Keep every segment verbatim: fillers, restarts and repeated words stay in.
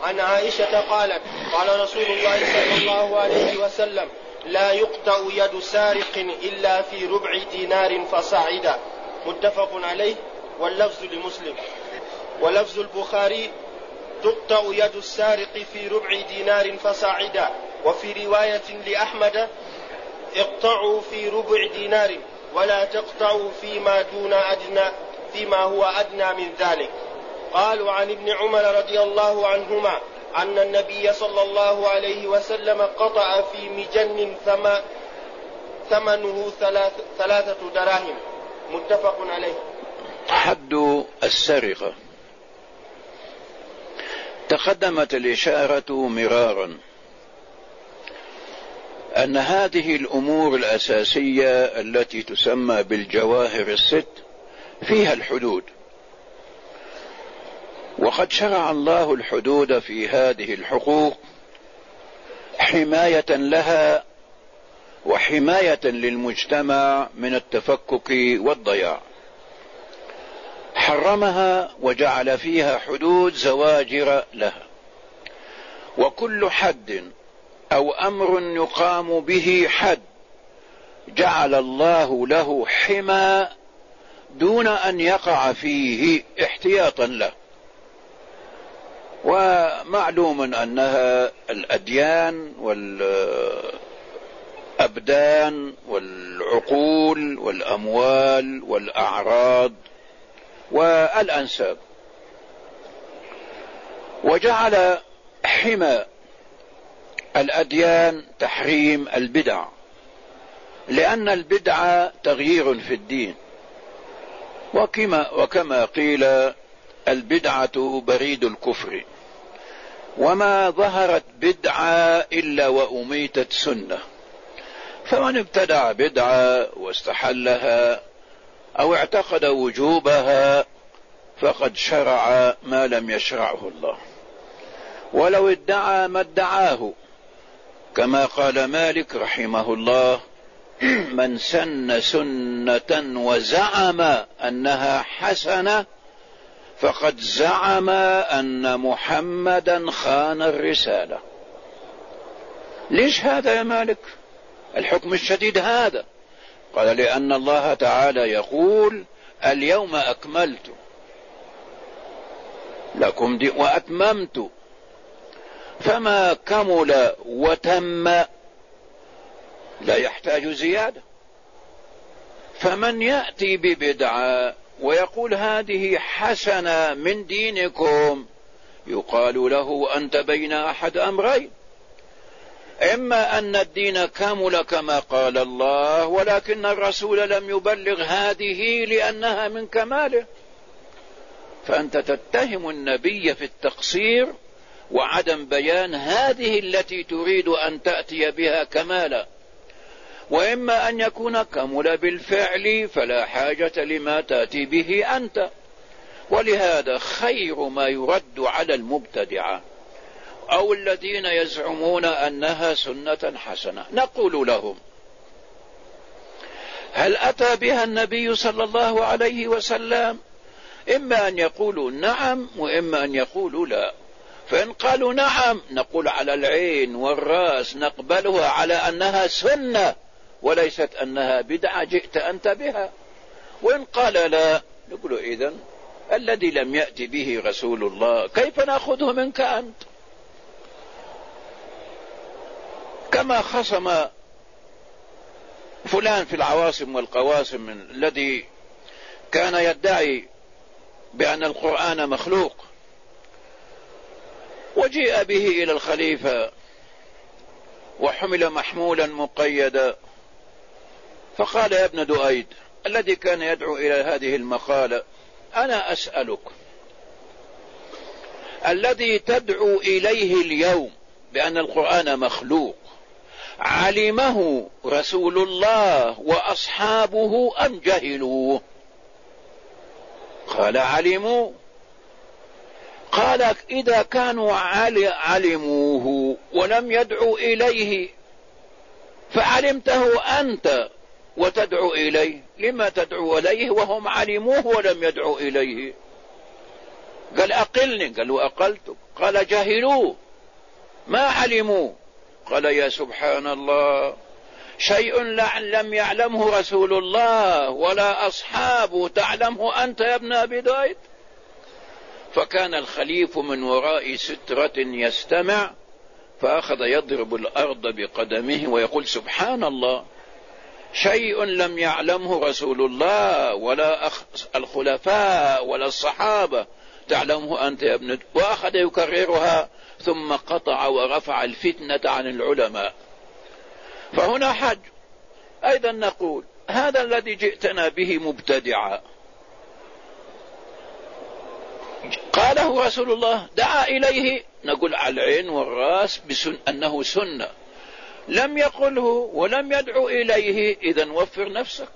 عن عائشة قالت قال رسول الله صلى الله عليه وسلم لا يقطع يد سارق إلا في ربع دينار فصاعدا. متفق عليه واللفظ لمسلم. ولفظ البخاري تقطع يد السارق في ربع دينار فصاعدا. وفي رواية لأحمد اقطعوا في ربع دينار ولا تقطعوا فيما دون أدنى فيما هو أدنى من ذلك. قالوا عن ابن عمر رضي الله عنهما أن النبي صلى الله عليه وسلم قطع في مجن ثمنه ثلاث ثلاثة دراهم. متفق عليه. حد السرقة. تقدمت الإشارة مرارا أن هذه الأمور الأساسية التي تسمى بالجواهر الست فيها الحدود، وقد شرع الله الحدود في هذه الحقوق حماية لها وحماية للمجتمع من التفكك والضياع. حرمها وجعل فيها حدود زواجر لها، وكل حد أو أمر يقام به حد جعل الله له حمى دون أن يقع فيه احتياطا له. ومعلوم أنها الأديان والأبدان والعقول والأموال والأعراض والأنساب، وجعل حمى الأديان تحريم البدع، لأن البدع تغيير في الدين، وكما, وكما قيل البدعة بريد الكفر، وما ظهرت بدعة إلا وأميتت سنة. فمن ابتدع بدعة واستحلها أو اعتقد وجوبها فقد شرع ما لم يشرعه الله، ولو ادعى ما ادعاه، كما قال مالك رحمه الله: من سن سنة وزعم أنها حسنة فقد زعم أن محمدا خان الرسالة. ليش هذا يا مالك؟ الحكم الشديد هذا. قال: لأن الله تعالى يقول: اليوم أكملت لكم دي وأتممت، فما كمل وتم لا يحتاج زيادة. فمن يأتي ببدعة ويقول هذه حسنة من دينكم يقال له: أنت بين أحد أمرين، إما أن الدين كامل كما قال الله، ولكن الرسول لم يبلغ هذه لأنها من كماله، فأنت تتهم النبي في التقصير وعدم بيان هذه التي تريد أن تأتي بها كمالا. وإما أن يكون كمل بالفعل فلا حاجة لما تأتي به أنت. ولهذا خير ما يرد على المبتدعة أو الذين يزعمون أنها سنة حسنة نقول لهم: هل أتى بها النبي صلى الله عليه وسلم؟ إما أن يقولوا نعم وإما أن يقولوا لا. فإن قالوا نعم نقول على العين والرأس، نقبلها على أنها سنة وليست أنها بدعة جئت أنت بها. وإن قال لا نقول: إذن الذي لم يأتي به رسول الله كيف نأخذه منك أنت؟ كما خصم فلان في العواصم والقواسم من الذي كان يدعي بأن القرآن مخلوق، وجيء به إلى الخليفة وحمل محمولا مقيدا، فقال: يا ابن دؤيد الذي كان يدعو إلى هذه المقالة: أنا أسألك، الذي تدعو إليه اليوم بأن القرآن مخلوق علمه رسول الله وأصحابه أم جهلوه؟ قال: علموا. قال: إذا كانوا علموه ولم يدعوا إليه فعلمته أنت وتدعو إليه، لما تدعو إليه وهم علموه ولم يدعوا إليه؟ قال أقلني، قالوا أقلتك، قال جهلوا ما علموا، قال يا سبحان الله، شيء لم يعلمه رسول الله ولا أصحابه تعلمه أنت يا ابن أبي داود. فكان الخليف من وراء سترة يستمع، فأخذ يضرب الأرض بقدمه ويقول سبحان الله، شيء لم يعلمه رسول الله ولا الخلفاء ولا الصحابة تعلمه أنت يا ابن. وأخذ يكررها ثم قطع ورفع الفتنة عن العلماء. فهنا حج أيضا نقول هذا الذي جئتنا به مبتدعا، قاله رسول الله دعا إليه، نقول على العين والرأس بسن أنه سنة. لم يقله ولم يدعو إليه، إذن وفر نفسك.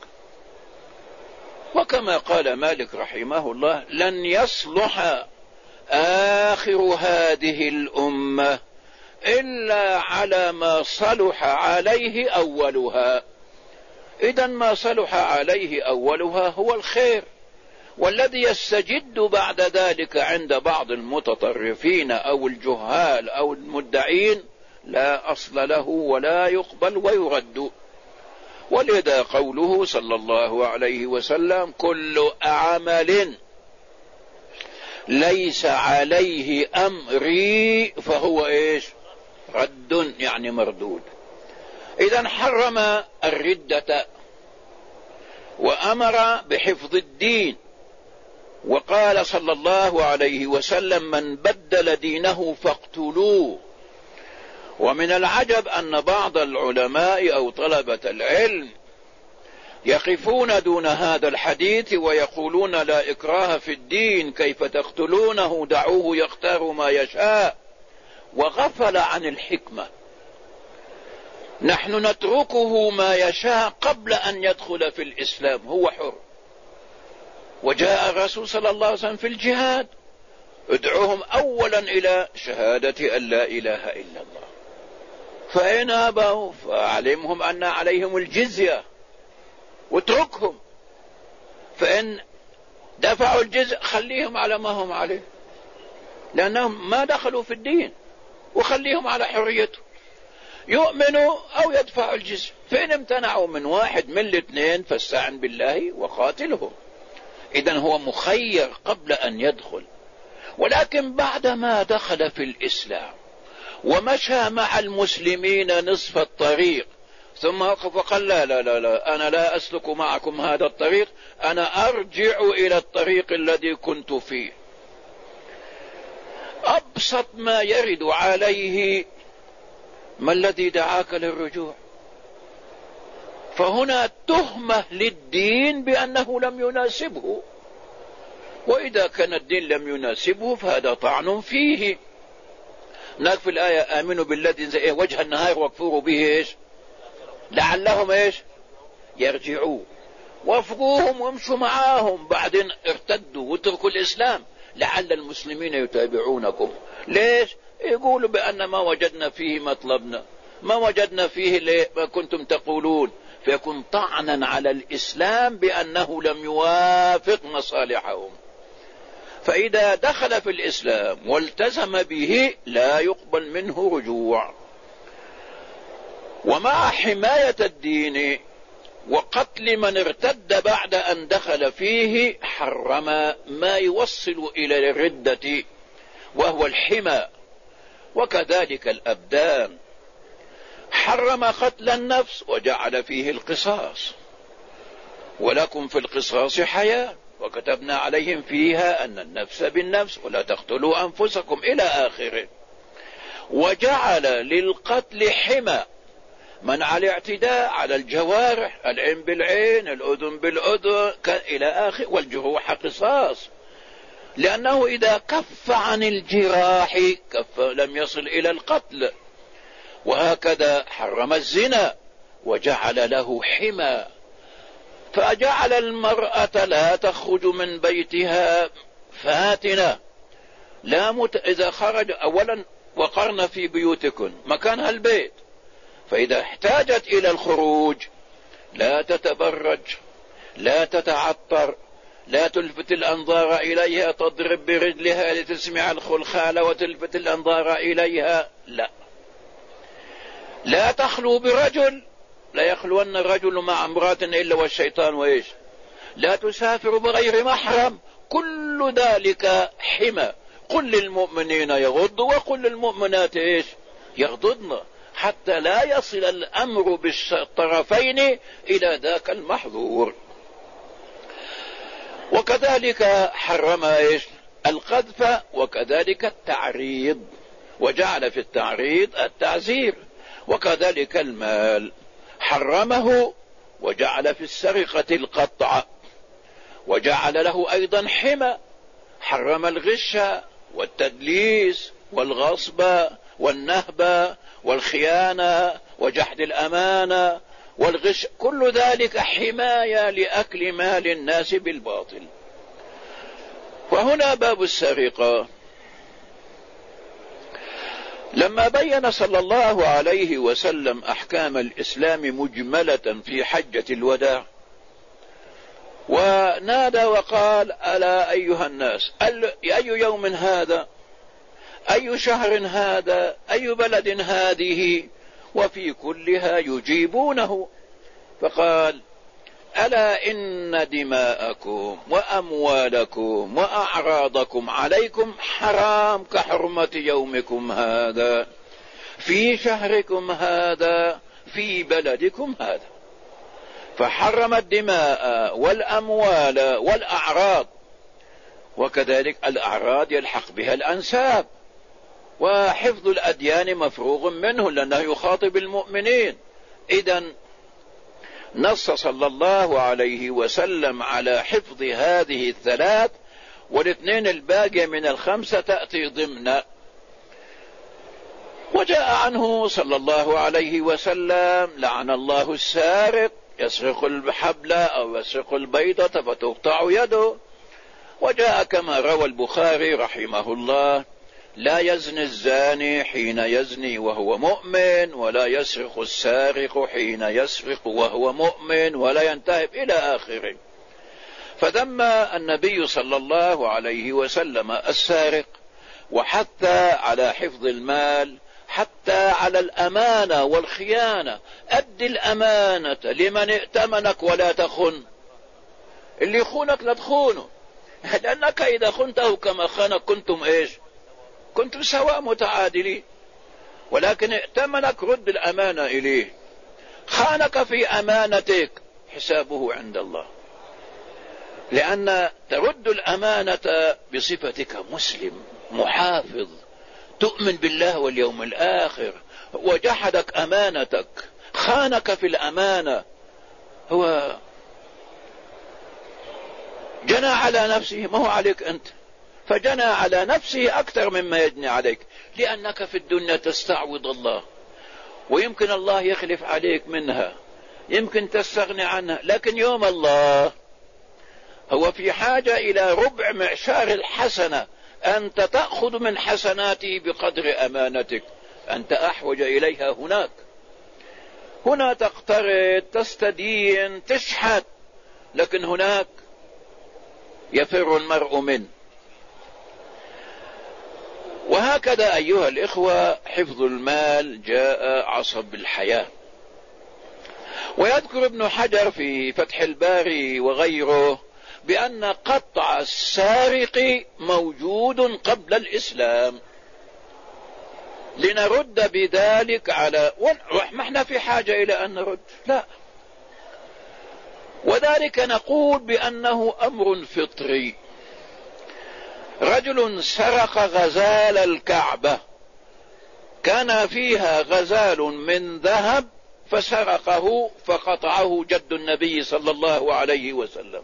وكما قال مالك رحمه الله لن يصلح آخر هذه الأمة إلا على ما صلح عليه أولها. إذن ما صلح عليه أولها هو الخير، والذي يستجد بعد ذلك عند بعض المتطرفين أو الجهال أو المدعين لا أصل له ولا يقبل ويرد. ولذا قوله صلى الله عليه وسلم كل عمل ليس عليه أمري فهو إيش؟ رد، يعني مردود. إذن حرم الردة وأمر بحفظ الدين، وقال صلى الله عليه وسلم من بدل دينه فاقتلوه. ومن العجب أن بعض العلماء أو طلبة العلم يقفون دون هذا الحديث ويقولون لا إكراه في الدين، كيف تقتلونه، دعوه يختار ما يشاء، وغفل عن الحكمة. نحن نتركه ما يشاء قبل أن يدخل في الإسلام، هو حر. وجاء الرسول صلى الله عليه وسلم في الجهاد ادعوهم أولا إلى شهادة أن لا إله إلا الله، فإن أبوا فأعلمهم أن عليهم الجزية واتركهم، فإن دفعوا الجزية خليهم على ما هم عليه لأنهم ما دخلوا في الدين، وخليهم على حريته، يؤمنوا أو يدفعوا الجزية. فإن امتنعوا من واحد من الاثنين فاستعن بالله وقاتلهم. إذن هو مخير قبل أن يدخل، ولكن بعدما دخل في الإسلام ومشى مع المسلمين نصف الطريق ثم وقف وقال لا لا لا لا أنا لا أسلك معكم هذا الطريق، أنا أرجع إلى الطريق الذي كنت فيه. أبسط ما يرد عليه ما الذي دعاك للرجوع؟ فهنا تهمة للدين بأنه لم يناسبه، وإذا كان الدين لم يناسبه فهذا طعن فيه. هناك في الآية آمنوا بالذي وجه النهار واكفروا به إيش لعلهم إيش يرجعوا، وافقوهم وامشوا معاهم، بعدين ارتدوا واتركوا الإسلام لعل المسلمين يتابعونكم. ليش؟ يقولوا بأن ما وجدنا فيه مطلبنا، ما وجدنا فيه ما كنتم تقولون، فيكون طعنا على الإسلام بأنه لم يوافق مصالحهم. فإذا دخل في الإسلام والتزم به لا يقبل منه رجوع. ومع حماية الدين وقتل من ارتد بعد أن دخل فيه حرم ما يوصل إلى الردة وهو الحمى، وكذلك الأبدان. حرم قتل النفس وجعل فيه القصاص، ولكم في القصاص حياة وكتبنا عليهم فيها أن النفس بالنفس ولا تقتلوا أنفسكم إلى آخره. وجعل للقتل حمى، منع الاعتداء على الجوارح، العين بالعين الأذن بالأذن إلى آخر، والجروح قصاص، لأنه إذا كف عن الجراح كف لم يصل إلى القتل. وهكذا حرم الزنا وجعل له حمى، فجعل المرأة لا تخرج من بيتها فاتنة، لا مت... إذا خرج أولا وقرن في بيوتكن مكانها البيت، فإذا احتاجت إلى الخروج لا تتبرج، لا تتعطر، لا تلفت الأنظار إليها، تضرب برجلها لتسمع الخلخال وتلفت الأنظار إليها، لا. لا تخلو برجل، لا يخلون الرجل مع امرأة إلا والشيطان وإيش. لا تسافر بغير محرم، كل ذلك حمى. قل للمؤمنين يغضوا وقل للمؤمنات إيش يغضضن، حتى لا يصل الأمر بالطرفين إلى ذاك المحظور. وكذلك حرم إيش القذف، وكذلك التعريض، وجعل في التعريض التعزير. وكذلك المال حرمه، وجعل في السرقة القطع، وجعل له أيضا حمى. حرم الغش والتدليس والغصب والنهب والخيانة وجحد الأمانة والغش، كل ذلك حماية لأكل مال الناس بالباطل. وهنا باب السرقة، لما بين صلى الله عليه وسلم أحكام الإسلام مجملة في حجة الوداع، ونادى وقال: ألا أيها الناس، أي يوم هذا، أي شهر هذا، أي بلد هذه، وفي كلها يجيبونه. فقال: ألا إن دماءكم وأموالكم وأعراضكم عليكم حرام كحرمة يومكم هذا في شهركم هذا في بلدكم هذا. فحرم الدماء والأموال والأعراض، وكذلك الأعراض يلحق بها الأنساب، وحفظ الأديان مفروغ منه لأنه يخاطب المؤمنين. إذن نص صلى الله عليه وسلم على حفظ هذه الثلاث، والاثنين الباقية من الخمسة تأتي ضمن. وجاء عنه صلى الله عليه وسلم: لعن الله السارق، يسرق الحبل أو يسرق البيضة فتقطع يده. وجاء كما روى البخاري رحمه الله: لا يزني الزاني حين يزني وهو مؤمن، ولا يسرق السارق حين يسرق وهو مؤمن، ولا ينتهب إلى آخره. فذم النبي صلى الله عليه وسلم السارق، وحث على حفظ المال، حتى على الأمانة والخيانة. أد الأمانة لمن ائتمنك ولا تخن، اللي يخونك لا تخونه، لأنك إذا خنته كما خانك كنتم إيش كنتم سواء متعادلين. ولكن ائتمنك رد الأمانة إليه، خانك في أمانتك حسابه عند الله، لأن ترد الأمانة بصفتك مسلم محافظ تؤمن بالله واليوم الآخر، وجحدك أمانتك، خانك في الأمانة، هو جنى على نفسه، ما هو عليك أنت، فجنى على نفسه أكثر مما يجني عليك، لأنك في الدنيا تستعوض الله، ويمكن الله يخلف عليك منها، يمكن تستغني عنها، لكن يوم الله هو في حاجة إلى ربع معشار الحسنة، أنت تأخذ من حسناته بقدر أمانتك، أنت أحوج إليها هناك. هنا تقترض، تستدين، تشحت، لكن هناك يفر المرء منه. وهكذا أيها الإخوة حفظ المال جاء عصب الحياة. ويذكر ابن حجر في فتح الباري وغيره بأن قطع السارق موجود قبل الإسلام، لنرد بذلك على ما احنا في حاجة إلى أن نرد، لا، وذلك نقول بأنه أمر فطري. رجل سرق غزال الكعبة، كان فيها غزال من ذهب فسرقه فقطعه جد النبي صلى الله عليه وسلم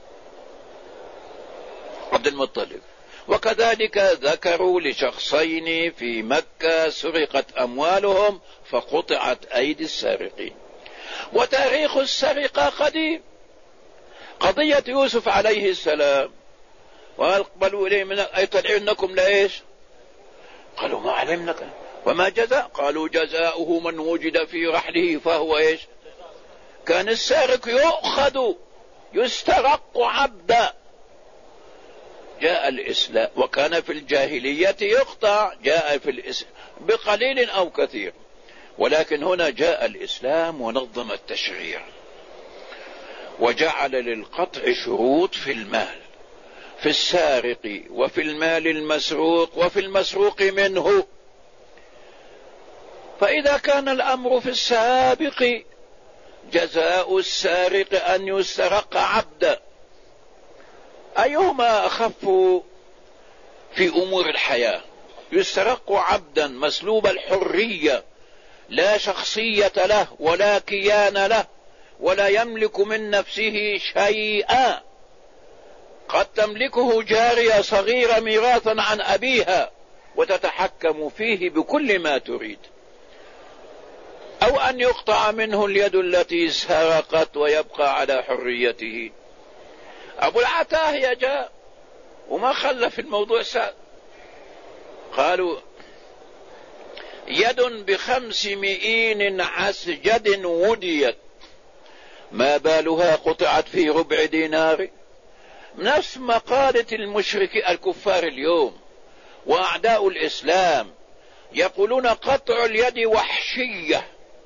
عبد المطلب. وكذلك ذكروا لشخصين في مكة سرقت أموالهم فقطعت أيدي السارقين. وتاريخ السرقة قديم، قضية يوسف عليه السلام، وأقبلوا إليه من أي تدعونكم لإيش؟ قالوا ما علمنا، وما جزاء؟ قالوا جزاؤه من وجد في رحله فهو إيش؟ كان السارق يؤخذ يسترق عبدا جاء الإسلام، وكان في الجاهلية يقطع، جاء في الإسلام بقليل أو كثير، ولكن هنا جاء الإسلام ونظم التشريع وجعل للقطع شروط في المال، في السارق وفي المال المسروق وفي المسروق منه. فإذا كان الأمر في السابق جزاء السارق أن يسترق عبدا، أيهما أخف في أمور الحياة؟ يسترق عبدا مسلوب الحرية، لا شخصية له ولا كيان له ولا يملك من نفسه شيئا، قد تملكه جارية صغيرة ميراثا عن أبيها وتتحكم فيه بكل ما تريد، أو أن يقطع منه اليد التي سرقت ويبقى على حريته. أبو العتاهية جاء وما خلى في الموضوع سأل، قالوا يد بخمس مئين عسجد وديت، ما بالها قطعت في ربع دينار؟ نفس مقالة المشرك الكفار اليوم وأعداء الإسلام، يقولون قطع اليد وحشية.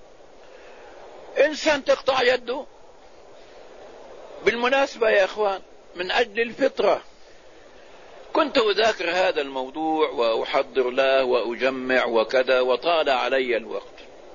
إنسان تقطع يده بالمناسبة يا إخوان من أجل الفطرة. كنت أذاكر هذا الموضوع وأحضر له وأجمع وكذا، وطال علي الوقت،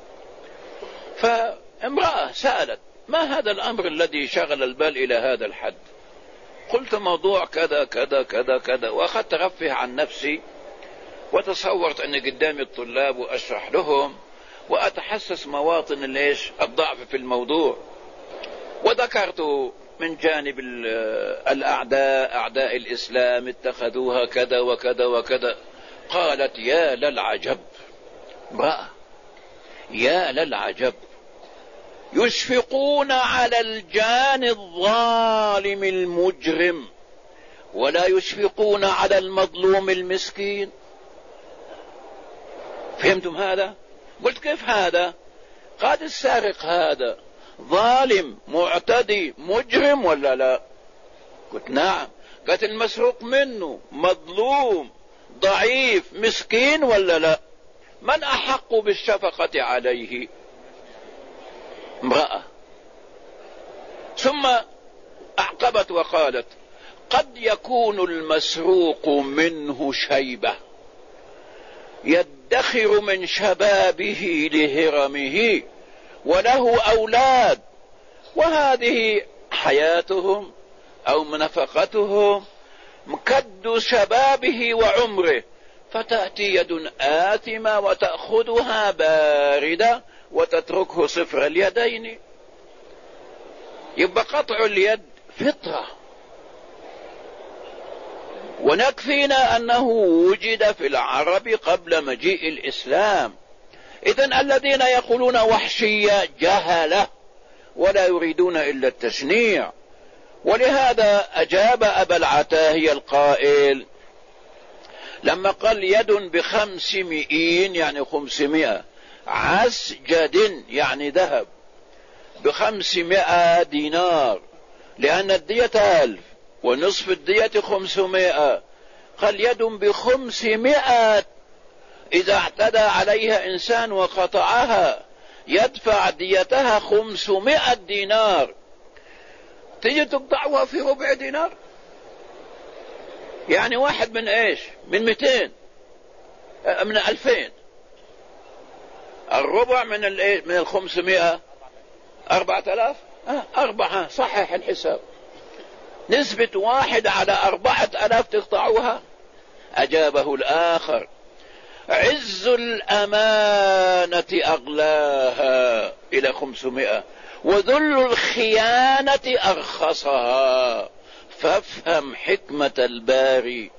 فامرأة سألت ما هذا الأمر الذي شغل البال إلى هذا الحد؟ قلت موضوع كذا كذا كذا كذا، وأخذت رفه عن نفسي وتصورت أن قدامي الطلاب وأشرح لهم وأتحسس مواطن ليش الضعف في الموضوع، وذكرت من جانب الأعداء أعداء الإسلام اتخذوها كذا وكذا وكذا. قالت يا للعجب، امرأة يا للعجب، يشفقون على الجان الظالم المجرم ولا يشفقون على المظلوم المسكين. فهمتم هذا؟ قلت كيف هذا؟ قال السارق هذا ظالم معتدي مجرم ولا لا؟ قلت نعم. قالت المسروق منه مظلوم ضعيف مسكين ولا لا؟ من أحق بالشفقة عليه؟ امرأة. ثم أعقبت وقالت قد يكون المسروق منه شيبة يدخر من شبابه لهرمه وله أولاد، وهذه حياتهم أو نفقتهم مكد شبابه وعمره، فتأتي يد آثمة وتأخذها باردة وتتركه صفر اليدين. يبقى قطع اليد فطرة، ونكفينا أنه وجد في العرب قبل مجيء الإسلام. إذن الذين يقولون وحشية جهلة ولا يريدون إلا التشنيع. ولهذا أجاب أبا العتاهية القائل لما قال يد بخمسمائين يعني خمسمائة عسجد يعني ذهب بخمسمائة دينار، لأن الدية ألف ونصف الدية خمسمائة، قال يد بخمسمائة إذا اعتدى عليها إنسان وقطعها يدفع ديتها خمسمائة دينار. تيجي تقطعها في ربع دينار، يعني واحد من ايش؟ من مئتين، من ألفين. الربع من الايه؟ من الخمسمائة أربعة آلاف. آه أربعة، صحح الحساب، نسبة واحد على أربعة آلاف تقطعوها. أجابه الآخر عز الأمانة أغلاها إلى خمسمائة وذل الخيانة أرخصها، فافهم حكمة الباري.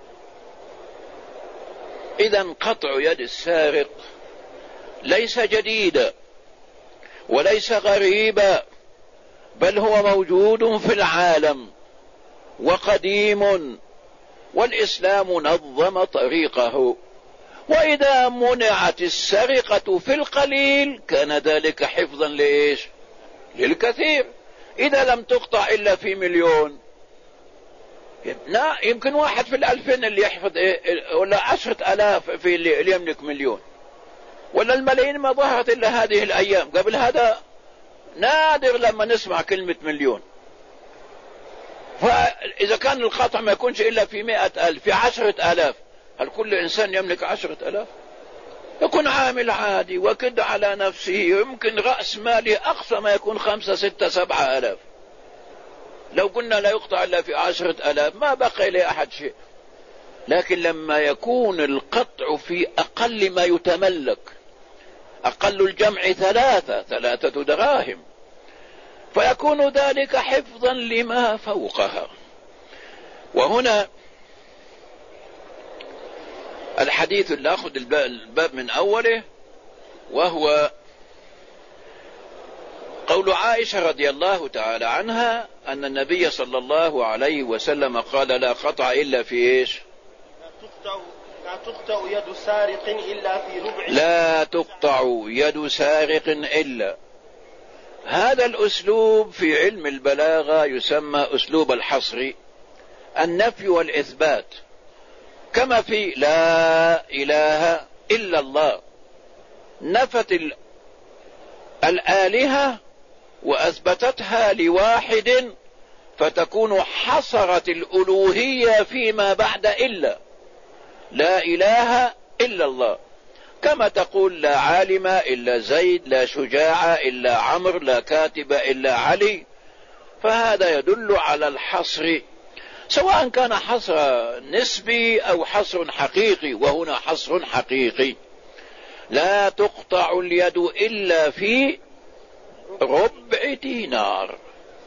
إذن قطع يد السارق ليس جديدا وليس غريبا، بل هو موجود في العالم وقديم، والإسلام نظم طريقه. وإذا منعت السرقة في القليل كان ذلك حفظا لإيش؟ للكثير. إذا لم تقطع إلا في مليون يمكن واحد في الألفين اللي يحفظ إيه، ولا عشرة آلاف في اللي يملك مليون، ولا الملايين ما ظهرت إلا هذه الأيام. قبل هذا نادر لما نسمع كلمة مليون. فإذا كان الخطأ ما يكونش إلا في مئة ألف، في عشرة آلاف، هل كل إنسان يملك عشرة آلاف؟ يكون عامل عادي وكد على نفسه، يمكن رأس ماله أقصى ما يكون خمسة ستة سبعة آلاف. لو قلنا لا يقطع إلا في عشرة آلاف ما بقي لأحد شيء. لكن لما يكون القطع في أقل ما يتملك، أقل الجمع ثلاثة ثلاثة دراهم، فيكون ذلك حفظا لما فوقها. وهنا الحديث اللي أخذ الباب من أوله، وهو قول عائشة رضي الله تعالى عنها أن النبي صلى الله عليه وسلم قال لا قطع إلا في إيش؟ لا تقطع يد سارق إلا في ربع. لا تقطع يد سارق إلا. هذا الأسلوب في علم البلاغة يسمى أسلوب الحصر، النفي والإثبات، كما في لا إله إلا الله، نفت الآلهة وأثبتتها لواحد، فتكون حصرت الألوهية فيما بعد إلا. لا إله إلا الله، كما تقول لا عالم إلا زيد، لا شجاع إلا عمرو، لا كاتب إلا علي. فهذا يدل على الحصر، سواء كان حصر نسبي أو حصر حقيقي، وهنا حصر حقيقي. لا تقطع اليد إلا في ربع دينار،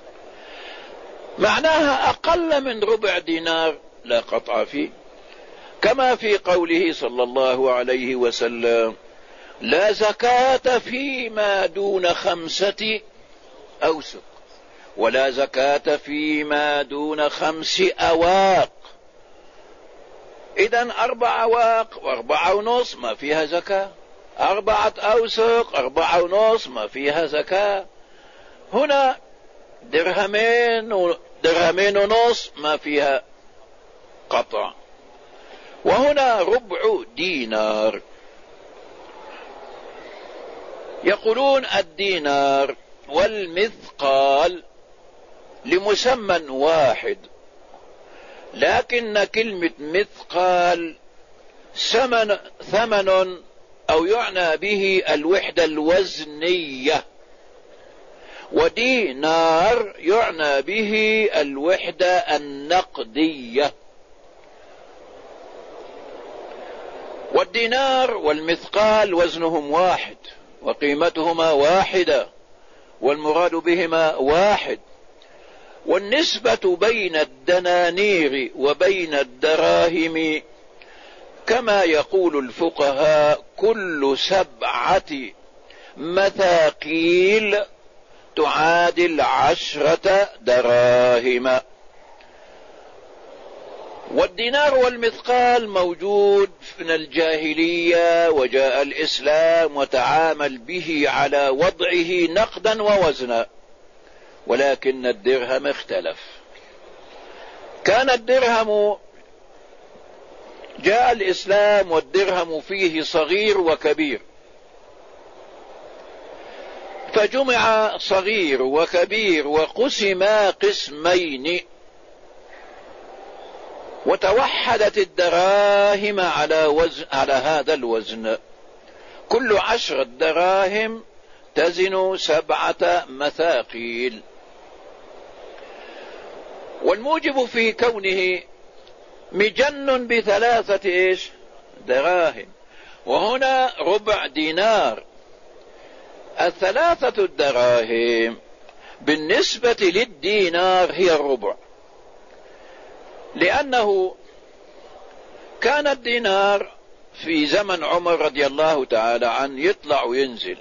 معناها أقل من ربع دينار لا قطع فيه، كما في قوله صلى الله عليه وسلم لا زكاة فيما دون خمسة أوسق، ولا زكاة فيما دون خمس أواق. إذن أربع أواق وأربعة ونص ما فيها زكاة، أربعة أوسق أربعة ونص ما فيها زكاة. هنا درهمين ودرهمين ونص ما فيها قطع، وهنا ربع دينار. يقولون الدينار والمثقال لمسمى واحد، لكن كلمة مثقال ثمن ثمن أو يعنى به الوحدة الوزنية، ودينار يعنى به الوحدة النقدية. والدينار والمثقال وزنهم واحد وقيمتهما واحدة والمراد بهما واحد، والنسبة بين الدنانير وبين الدراهم كما يقول الفقهاء كل سبعة مثاقيل تعادل عشرة دراهم. والدينار والمثقال موجود من الجاهلية، وجاء الإسلام وتعامل به على وضعه نقدا ووزنا، ولكن الدرهم اختلف. كان الدرهم جاء الإسلام والدرهم فيه صغير وكبير، فجمع صغير وكبير وقسما قسمين، وتوحدت الدراهم على وزن على هذا الوزن. كل عشرة دراهم تزن سبعة مثاقيل. والموجب في كونه مجن بثلاثة إيش دراهم، وهنا ربع دينار. الثلاثة الدراهم بالنسبة للدينار هي الربع، لأنه كان الدينار في زمن عمر رضي الله تعالى عنه يطلع وينزل،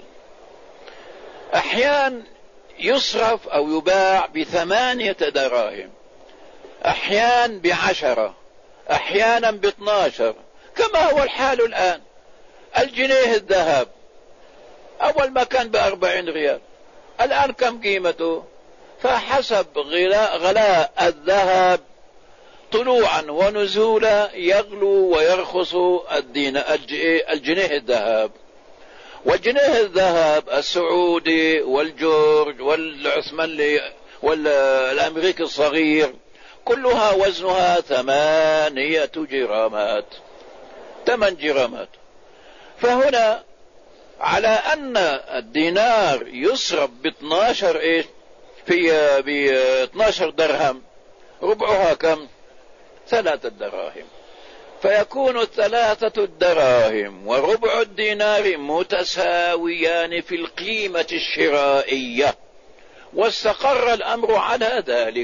أحيانا يصرف أو يباع بثمانية دراهم، أحيانا بعشرة، أحيانا باثناشر، كما هو الحال الآن. الجنيه الذهب أول ما كان بأربعين ريال، الآن كم قيمته؟ فحسب غلاء, غلاء الذهب طلوعا ونزولا يغلو ويرخص الدين الجنيه الذهب. والجنيه الذهب السعودي والجورج والعثماني والأمريكي الصغير كلها وزنها ثمانية جرامات، ثمان جرامات. فهنا على أن الدينار يصرف باثناشر إيش في باثناشر درهم، ربعها كم؟ ثلاثة دراهم. فيكون الثلاثة الدراهم وربع الدينار متساويان في القيمة الشرائية، واستقر الأمر على ذلك،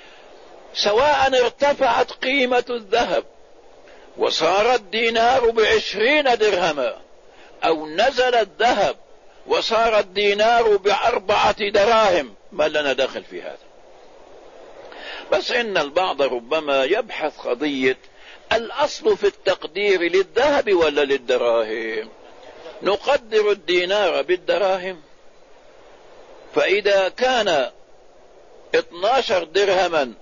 سواء ارتفعت قيمة الذهب وصار الدينار بعشرين درهما، أو نزل الذهب وصار الدينار بأربعة دراهم، ما لنا دخل في هذا. بس إن البعض ربما يبحث قضية الأصل في التقدير للذهب ولا للدراهم؟ نقدر الدينار بالدراهم، فإذا كان اثناشر درهما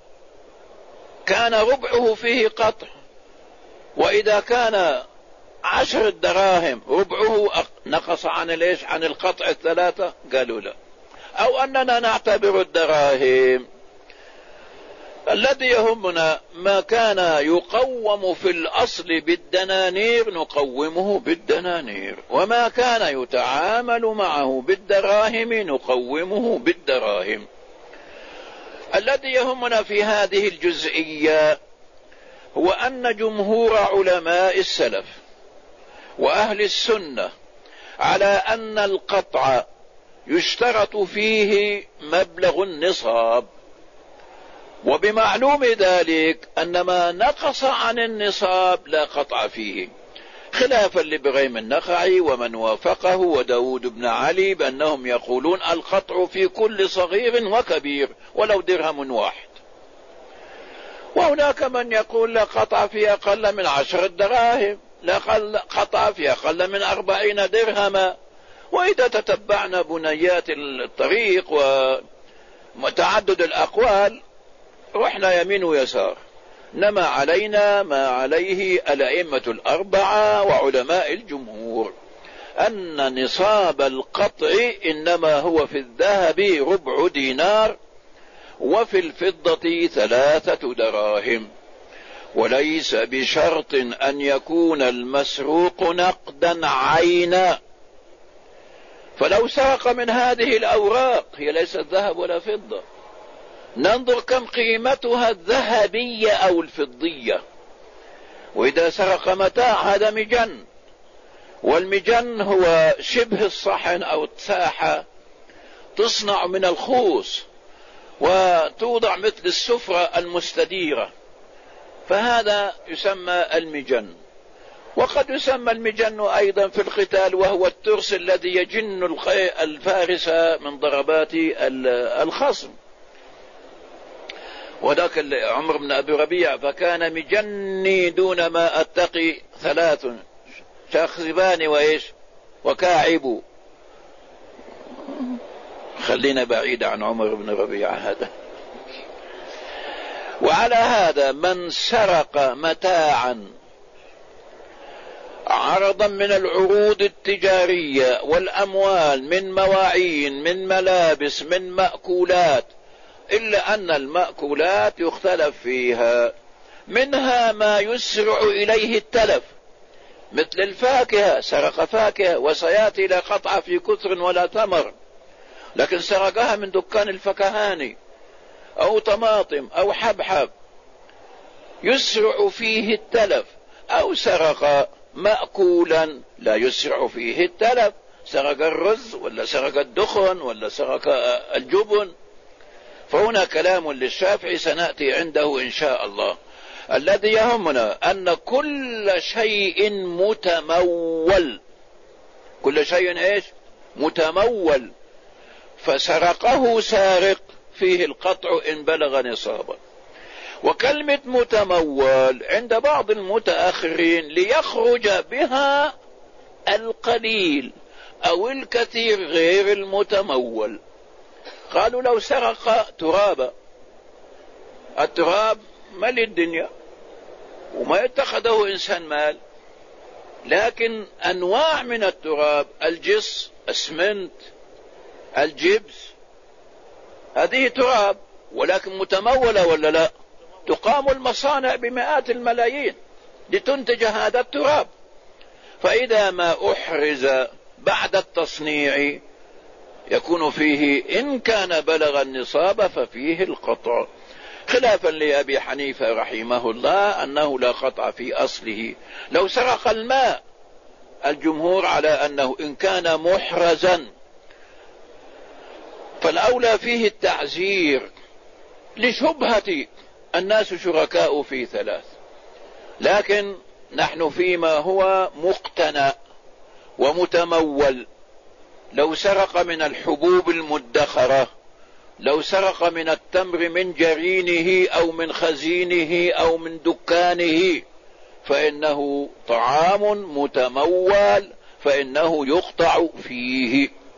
كان ربعه فيه قطع، وإذا كان عشر دراهم ربعه نقص عن ليش عن القطع الثلاثة؟ قالوا لا. أو أننا نعتبر الدراهم الذي يهمنا ما كان يقوم في الأصل بالدنانير نقومه بالدنانير، وما كان يتعامل معه بالدراهم نقومه بالدراهم. الذي يهمنا في هذه الجزئية هو أن جمهور علماء السلف وأهل السنة على أن القطع يشترط فيه مبلغ النصاب، وبمعلوم ذلك أن ما نقص عن النصاب لا قطع فيه، خلافا لإبراهيم النخعي ومن وافقه وداود بن علي بأنهم يقولون القطع في كل صغير وكبير ولو درهم واحد. وهناك من يقول لا قطع في أقل من عشر دراهم، لا قطع في أقل من أربعين درهما. وإذا تتبعنا بنيات الطريق ومتعدد الأقوال رحنا يمين ويسار، نما علينا ما عليه الأئمة الأربعة وعلماء الجمهور، أن نصاب القطع إنما هو في الذهب ربع دينار، وفي الفضة ثلاثة دراهم، وليس بشرط أن يكون المسروق نقدا عينا. فلو سرق من هذه الأوراق، هي ليست ذهب ولا فضة، ننظر كم قيمتها الذهبية أو الفضية. وإذا سرق متاع هذا مجن، والمجن هو شبه الصحن أو الساحة تصنع من الخوص وتوضع مثل السفرة المستديرة، فهذا يسمى المجن. وقد يسمى المجن أيضا في القتال وهو الترس الذي يجن الفارس من ضربات الخصم. وذاك عمر بن أبي ربيع فكان مجني دون ما أتقي ثلاث، شاخزبان وإيش وكاعب. خلينا بعيد عن عمر بن ربيع هذا. وعلى هذا من سرق متاعا عرضا من العروض التجارية والأموال، من مواعين، من ملابس، من مأكولات، إلا أن المأكولات يختلف فيها، منها ما يسرع إليه التلف مثل الفاكهة، سرق فاكهة وسيأتي لا قطع في كثر ولا ثمر، لكن سرقها من دكان الفكهاني أو طماطم أو حبحب يسرع فيه التلف. أو سرق مأكولا لا يسرع فيه التلف، سرق الرز ولا سرق الدخن ولا سرق الجبن. فهنا كلام للشافعي سنأتي عنده إن شاء الله. الذي يهمنا أن كل شيء متمول، كل شيء إيش متمول، فسرقه سارق فيه القطع إن بلغ نصابا. وكلمة متمول عند بعض المتأخرين ليخرج بها القليل أو الكثير غير المتمول. قالوا لو سرق ترابا، التراب مال الدنيا وما اتخذه إنسان مال، لكن أنواع من التراب، الجص، اسمنت، الجبس، هذه تراب ولكن متمولة ولا لا؟ تقام المصانع بمئات الملايين لتنتج هذا التراب. فإذا ما أحرز بعد التصنيع يكون فيه إن كان بلغ النصاب ففيه القطع، خلافا لأبي حنيفة رحمه الله أنه لا قطع في أصله. لو سرق الماء الجمهور على أنه إن كان محرزا فالأولى فيه التعزير لشبهة الناس شركاء في ثلاث، لكن نحن فيما هو مقتنى ومتمول. لو سرق من الحبوب المدخرة، لو سرق من التمر من جرينه أو من خزينه أو من دكانه فإنه طعام متمول، فإنه يقطع فيه.